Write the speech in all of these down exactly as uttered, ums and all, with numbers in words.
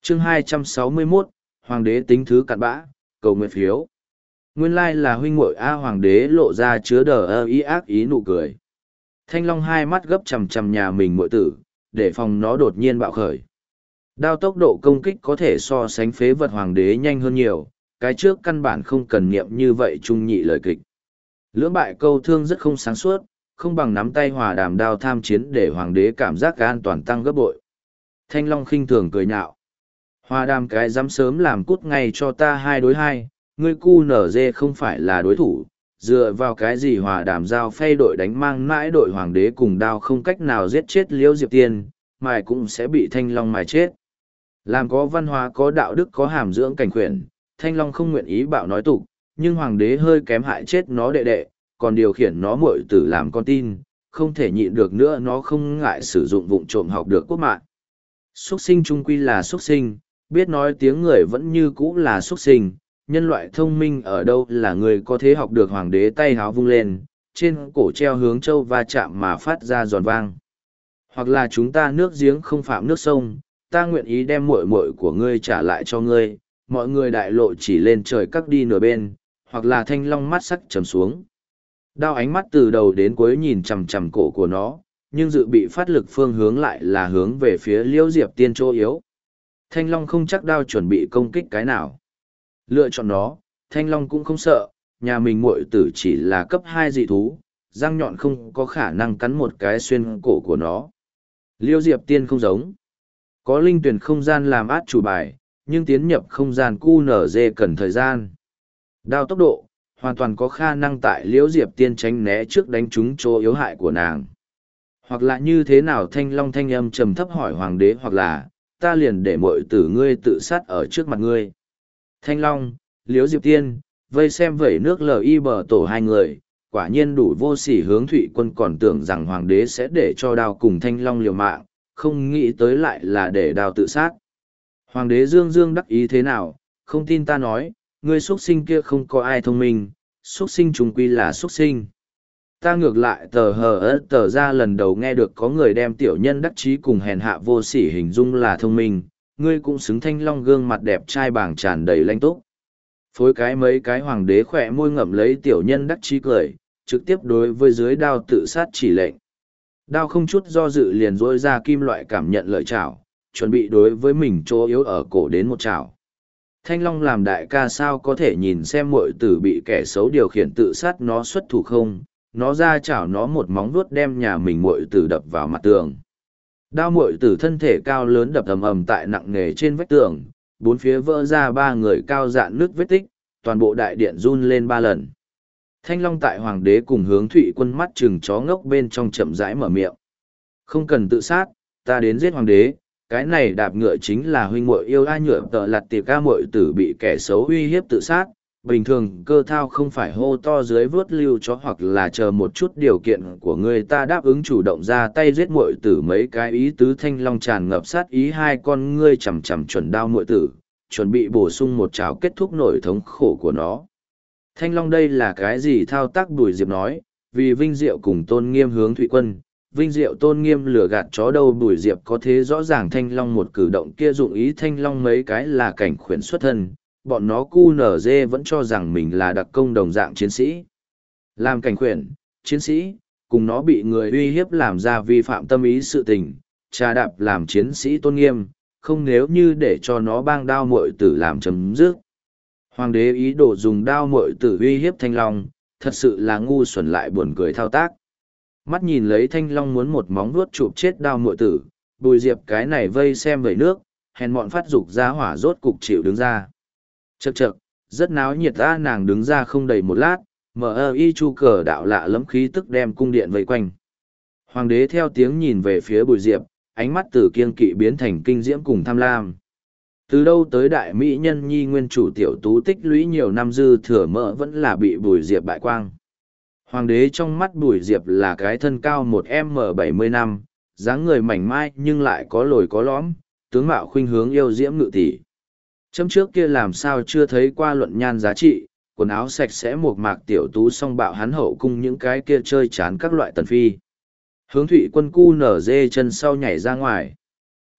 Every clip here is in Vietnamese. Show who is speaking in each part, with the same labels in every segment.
Speaker 1: chương hai trăm sáu mươi mốt, Hoàng đế tính thứ cặn bã, cầu nguyện phiếu. Nguyên lai là huynh muội A. Hoàng đế lộ ra chứa đờ ơ ý ác ý nụ cười. Thanh Long hai mắt gấp chằm chằm nhà mình muội tử, để phòng nó đột nhiên bạo khởi. Đao tốc độ công kích có thể so sánh phế vật hoàng đế nhanh hơn nhiều, cái trước căn bản không cần niệm như vậy trung nhị lời kịch. Lưỡng bại câu thương rất không sáng suốt, không bằng nắm tay hòa đàm đao tham chiến để hoàng đế cảm giác an toàn tăng gấp bội. Thanh Long khinh thường cười nhạo. Hòa đàm cái dám sớm làm cút ngay cho ta hai đối hai, ngươi cu nở dê không phải là đối thủ, dựa vào cái gì hòa đàm giao phay đội đánh mang mãi đội hoàng đế cùng đao không cách nào giết chết Liễu Diệp Tiên, mài cũng sẽ bị Thanh Long mài chết. Làm có văn hóa có đạo đức có hàm dưỡng cảnh khuyển, Thanh Long không nguyện ý bạo nói tục, nhưng hoàng đế hơi kém hại chết nó đệ đệ, còn điều khiển nó muội tử làm con tin, không thể nhịn được nữa, nó không ngại sử dụng vụng trộm học được quốc mạng. Xuất sinh trung quy là xuất sinh, biết nói tiếng người vẫn như cũ là xuất sinh, nhân loại thông minh ở đâu là người có thể học được. Hoàng đế tay háo vung lên, trên cổ treo hướng châu va chạm mà phát ra giòn vang. Hoặc là chúng ta nước giếng không phạm nước sông, ta nguyện ý đem muội muội của ngươi trả lại cho ngươi, mọi người đại lộ chỉ lên trời cắt đi nửa bên, hoặc là Thanh Long mắt sắc trầm xuống. Đao ánh mắt từ đầu đến cuối nhìn chằm chằm cổ của nó, nhưng dự bị phát lực phương hướng lại là hướng về phía Liễu Diệp Tiên chỗ yếu. Thanh Long không chắc đao chuẩn bị công kích cái nào. Lựa chọn nó, Thanh Long cũng không sợ, nhà mình muội tử chỉ là cấp hai dị thú, răng nhọn không có khả năng cắn một cái xuyên cổ của nó. Liễu Diệp Tiên không giống. Có linh tuyển không gian làm át chủ bài, nhưng tiến nhập không gian cu nở dê cần thời gian. Đao tốc độ, hoàn toàn có khả năng tại Liễu Diệp Tiên tránh né trước đánh trúng chỗ yếu hại của nàng. Hoặc là như thế nào? Thanh Long thanh âm trầm thấp hỏi hoàng đế, hoặc là ta liền để muội tử ngươi tự sát ở trước mặt ngươi. Thanh Long, Liễu Diệp Tiên, vây xem vẩy nước lờ y bờ tổ hai người, quả nhiên đủ vô sỉ. Hướng Thụy Quân còn tưởng rằng hoàng đế sẽ để cho Đao cùng Thanh Long liều mạng, không nghĩ tới lại là để Đao tự sát. Hoàng đế dương dương đắc ý thế nào, không tin ta nói, ngươi xuất sinh kia không có ai thông minh, xuất sinh trùng quy là xuất sinh. Ta ngược lại tờ hờ ớt tờ ra lần đầu nghe được có người đem tiểu nhân đắc chí cùng hèn hạ vô sỉ hình dung là thông minh, ngươi cũng xứng. Thanh Long gương mặt đẹp trai bảng tràn đầy lanh túc. Phối cái mấy cái hoàng đế khỏe môi ngậm lấy tiểu nhân đắc chí cười, trực tiếp đối với dưới Đao tự sát chỉ lệnh. Đao không chút do dự liền rỗi ra kim loại cảm nhận lợi chảo, chuẩn bị đối với mình chỗ yếu ở cổ đến một chảo. Thanh Long làm đại ca sao có thể nhìn xem muội tử bị kẻ xấu điều khiển tự sát nó xuất thủ không, nó ra chảo nó một móng vuốt đem nhà mình muội tử đập vào mặt tường. Đao muội tử thân thể cao lớn đập ầm ầm tại nặng nề trên vách tường, bốn phía vỡ ra ba người cao dạn nước vết tích, toàn bộ đại điện run lên ba lần. Thanh Long tại hoàng đế cùng Hướng Thụy Quân mắt chừng chó ngốc bên trong chậm rãi mở miệng. Không cần tự sát, ta đến giết hoàng đế, cái này đạp ngựa chính là huynh muội yêu. Ai nhựa tợ lặt tiệp ca muội tử bị kẻ xấu uy hiếp tự sát, bình thường cơ thao không phải hô to dưới vớt lưu chó hoặc là chờ một chút điều kiện của người ta đáp ứng chủ động ra tay giết muội tử mấy cái ý tứ. Thanh Long tràn ngập sát ý, hai con ngươi chằm chằm chuẩn Đao muội tử, chuẩn bị bổ sung một trảo kết thúc nỗi thống khổ của nó. Thanh Long đây là cái gì thao tác? Bùi Diệp nói, vì vinh diệu cùng tôn nghiêm. Hướng Thụy Quân, vinh diệu tôn nghiêm lừa gạt chó đâu? Bùi Diệp có thế rõ ràng Thanh Long một cử động kia dụng ý. Thanh Long mấy cái là cảnh khuyển xuất thân, bọn nó cu nở dê vẫn cho rằng mình là đặc công đồng dạng chiến sĩ. Làm cảnh khuyển, chiến sĩ, cùng nó bị người uy hiếp làm ra vi phạm tâm ý sự tình, trà đạp làm chiến sĩ tôn nghiêm, không nếu như để cho nó bang Đao muội tử làm chấm dứt. Hoàng đế ý đồ dùng Đao muội tử uy hiếp Thanh Long, thật sự là ngu xuẩn lại buồn cười thao tác. Mắt nhìn lấy Thanh Long muốn một móng vuốt chụp chết Đao muội tử, Bùi Diệp cái này vây xem vẩy nước, hèn mọn phát dục ra hỏa rốt cục chịu đứng ra. Chậc chậc, rất náo nhiệt ta. Nàng đứng ra không đầy một lát, mở ơ y chu cờ đạo lạ lẫm khí tức đem cung điện vây quanh. Hoàng đế theo tiếng nhìn về phía Bùi Diệp, ánh mắt từ kiêng kỵ biến thành kinh diễm cùng tham lam. Từ đâu tới đại mỹ nhân nhi nguyên chủ tiểu tú tích lũy nhiều năm dư thừa mỡ vẫn là bị Bùi Diệp bại quang. Hoàng đế trong mắt Bùi Diệp là cái thân cao một m bảy mươi năm, dáng người mảnh mai nhưng lại có lồi có lõm, tướng mạo khuynh hướng yêu diễm ngự tỷ. Chấm trước kia làm sao chưa thấy qua luận nhan giá trị, quần áo sạch sẽ một mạc tiểu tú song bạo hắn hậu cung những cái kia chơi chán các loại tần phi. Hướng Thụy Quân cu nở dê chân sau nhảy ra ngoài.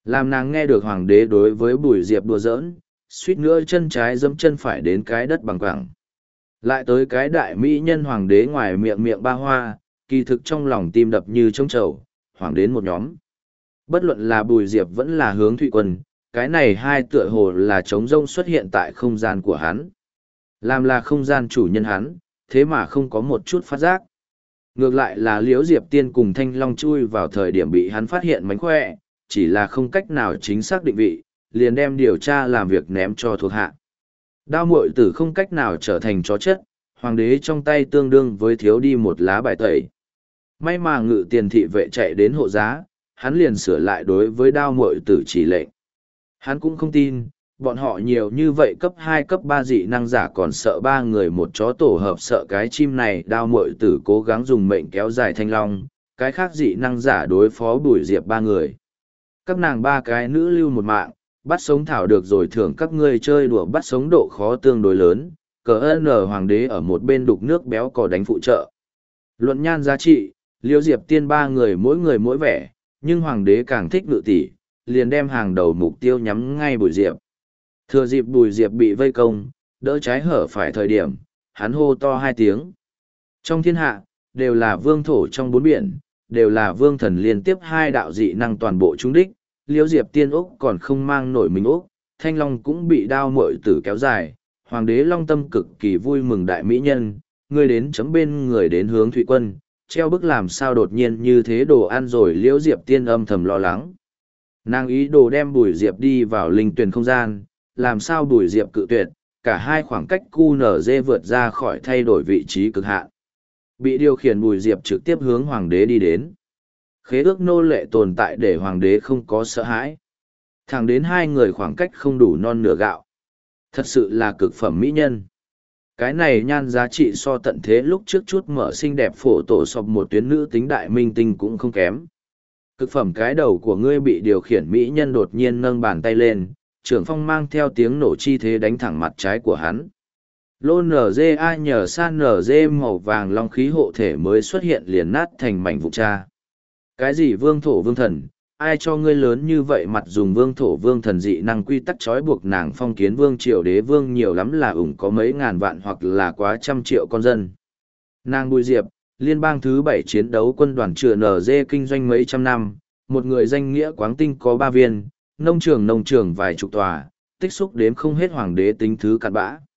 Speaker 1: Làm nàng nghe được hoàng đế đối với Bùi Diệp đùa giỡn, suýt nữa chân trái dẫm chân phải đến cái đất bằng quẳng. Lại tới cái đại mỹ nhân hoàng đế ngoài miệng miệng ba hoa, kỳ thực trong lòng tim đập như trống trầu, hoàng đến một nhóm. Bất luận là Bùi Diệp vẫn là Hướng Thụy Quân, cái này hai tựa hồ là trống rông xuất hiện tại không gian của hắn. Làm là không gian chủ nhân hắn, thế mà không có một chút phát giác. Ngược lại là Liễu Diệp Tiên cùng Thanh Long chui vào thời điểm bị hắn phát hiện mánh khỏe, chỉ là không cách nào chính xác định vị, liền đem điều tra làm việc ném cho thuộc hạ. Đao muội tử không cách nào trở thành chó chất, hoàng đế trong tay tương đương với thiếu đi một lá bài tẩy. May mà ngự tiền thị vệ chạy đến hộ giá, hắn liền sửa lại đối với đao muội tử chỉ lệnh. Hắn cũng không tin, bọn họ nhiều như vậy cấp hai cấp ba dị năng giả còn sợ ba người một chó tổ hợp sợ cái chim này. Đao muội tử cố gắng dùng mệnh kéo dài Thanh Long, cái khác dị năng giả đối phó Bùi Diệp ba người. Các nàng ba cái nữ lưu một mạng, bắt sống thảo được rồi thưởng các ngươi chơi đùa bắt sống độ khó tương đối lớn, cờ ơn ở hoàng đế ở một bên đục nước béo cò đánh phụ trợ. Luận nhan giá trị, Liễu Diệp Tiên ba người mỗi người mỗi vẻ, nhưng hoàng đế càng thích ngự tỷ, liền đem hàng đầu mục tiêu nhắm ngay Bùi Diệp. Thừa dịp Bùi Diệp bị vây công, đỡ trái hở phải thời điểm, hắn hô to hai tiếng. Trong thiên hạ, đều là vương thổ trong bốn biển, đều là vương thần liên tiếp hai đạo dị năng toàn bộ trúng đích, Liễu Diệp Tiên Úc còn không mang nổi mình Úc, Thanh Long cũng bị đao muội tử kéo dài, hoàng đế Long Tâm cực kỳ vui mừng đại mỹ nhân, người đến chấm bên người đến Hướng Thụy Quân, treo bức làm sao đột nhiên như thế đồ ăn rồi. Liễu Diệp Tiên âm thầm lo lắng. Nàng ý đồ đem Bùi Diệp đi vào linh tuyển không gian, làm sao Bùi Diệp cự tuyệt, cả hai khoảng cách Q N Z vượt ra khỏi thay đổi vị trí cực hạn. Bị điều khiển Bùi Diệp trực tiếp hướng hoàng đế đi đến. Khế ước nô lệ tồn tại để hoàng đế không có sợ hãi. Thẳng đến hai người khoảng cách không đủ non nửa gạo. Thật sự là cực phẩm mỹ nhân. Cái này nhan giá trị so tận thế lúc trước chút mở xinh đẹp phổ tổ sọc một tuyến nữ tính đại minh tinh cũng không kém. Cực phẩm cái đầu của ngươi bị điều khiển mỹ nhân đột nhiên nâng bàn tay lên, trưởng phong mang theo tiếng nổ chi thế đánh thẳng mặt trái của hắn. Lô nờ dê a nhờ san nờ dê màu vàng long khí hộ thể mới xuất hiện liền nát thành mảnh vụn cha. Cái gì vương thổ vương thần, ai cho ngươi lớn như vậy mặt dùng vương thổ vương thần dị năng quy tắc trói buộc nàng phong kiến vương triều đế vương nhiều lắm là ủng có mấy ngàn vạn hoặc là quá trăm triệu con dân. Nàng Bùi Diệp, liên bang thứ bảy chiến đấu quân đoàn chữa nở dê kinh doanh mấy trăm năm, một người danh nghĩa quáng tinh có ba viên, nông trường nông trường vài chục tòa, tích xúc đếm không hết hoàng đế tính thứ cặn bã.